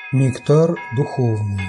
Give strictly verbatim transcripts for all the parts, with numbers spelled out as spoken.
Нектар духовный.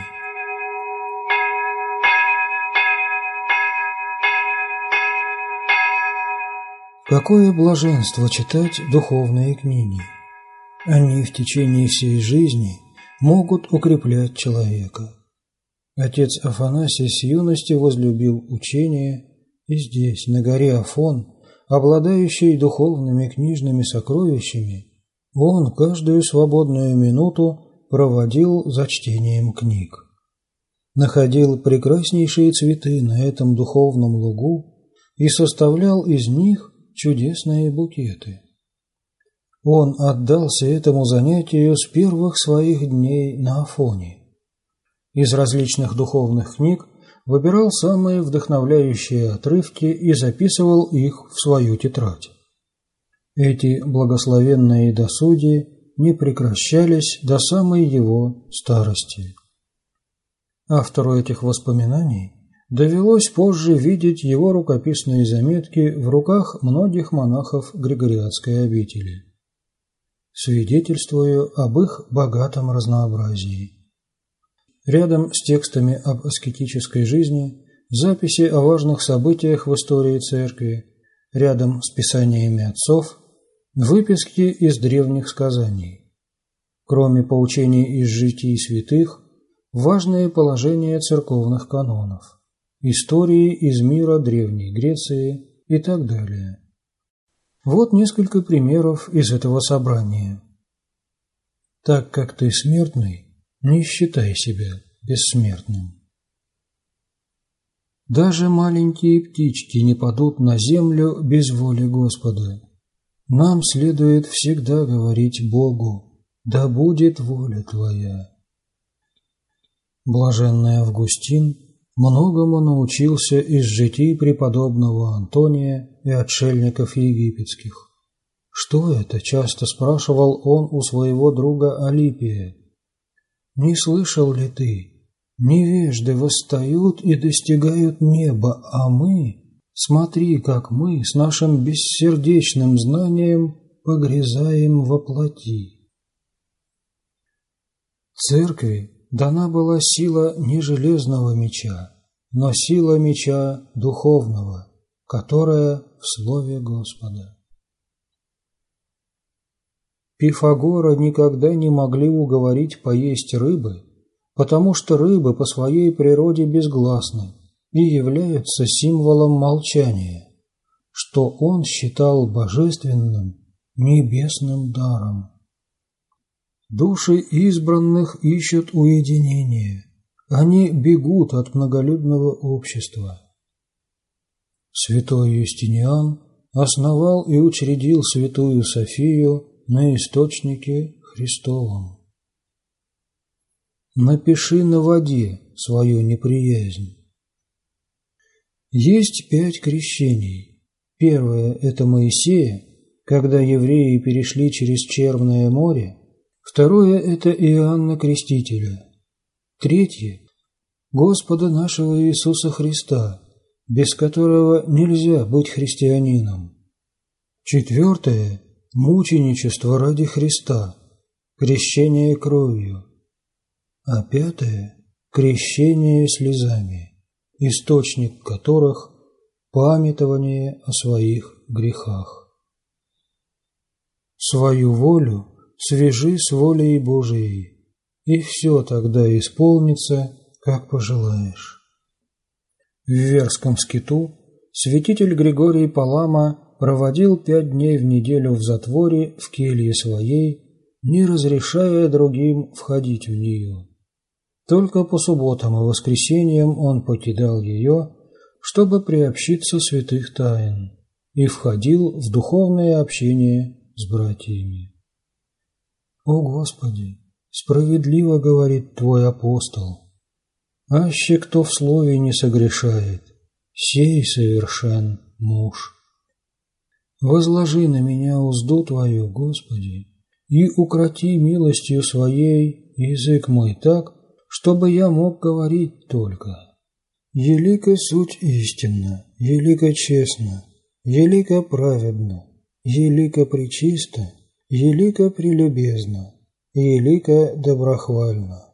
Какое блаженство читать духовные книги! Они в течение всей жизни могут укреплять человека. Отец Афанасий с юности возлюбил учение, и здесь, на горе Афон, обладающий духовными книжными сокровищами, он каждую свободную минуту проводил за чтением книг. Находил прекраснейшие цветы на этом духовном лугу и составлял из них чудесные букеты. Он отдался этому занятию с первых своих дней на Афоне. Из различных духовных книг выбирал самые вдохновляющие отрывки и записывал их в свою тетрадь. Эти благословенные досуги не прекращались до самой его старости. Автору этих воспоминаний довелось позже видеть его рукописные заметки в руках многих монахов Григорианской обители, свидетельствуя об их богатом разнообразии. Рядом с текстами об аскетической жизни записи о важных событиях в истории церкви, рядом с писаниями отцов выписки из древних сказаний. Кроме поучений из житий святых, важные положения церковных канонов, истории из мира Древней Греции и так далее. Вот несколько примеров из этого собрания. Так как ты смертный, не считай себя бессмертным. Даже маленькие птички не падут на землю без воли Господа. Нам следует всегда говорить Богу: «Да будет воля Твоя». Блаженный Августин многому научился из житий преподобного Антония и отшельников египетских. Что это, часто спрашивал он у своего друга Алипия. Не слышал ли ты? Невежды восстают и достигают неба, а мы, смотри, как мы с нашим бессердечным знанием погрязаем во плоти. Церкви дана была сила не железного меча, но сила меча духовного, которая в Слове Господа. Пифагора никогда не могли уговорить поесть рыбы, потому что рыбы по своей природе безгласны и являются символом молчания, что он считал божественным, небесным даром. Души избранных ищут уединения, они бегут от многолюдного общества. Святой Юстиниан основал и учредил Святую Софию на источнике Христовом. Напиши на воде свою неприязнь. Есть пять крещений. Первое – это Моисея, когда евреи перешли через Черное море. Второе – это Иоанна Крестителя. Третье – Господа нашего Иисуса Христа, без которого нельзя быть христианином. Четвертое – мученичество ради Христа, крещение кровью. А пятое – крещение слезами, источник которых – памятование о своих грехах. Свою волю свяжи с волей Божией, и все тогда исполнится, как пожелаешь. В Верском скиту святитель Григорий Палама проводил пять дней в неделю в затворе в келье своей, не разрешая другим входить в нее. Только по субботам и воскресеньям он покидал ее, чтобы приобщиться святых тайн, и входил в духовное общение с братьями. «О Господи, справедливо говорит Твой апостол, аще кто в слове не согрешает, сей совершен муж. Возложи на меня узду Твою, Господи, и укроти милостью Своей язык мой так, чтобы я мог говорить только. Елико суть истинна, елико честно, елико праведно, елико пречисто, елико прелюбезно, елико доброхвально.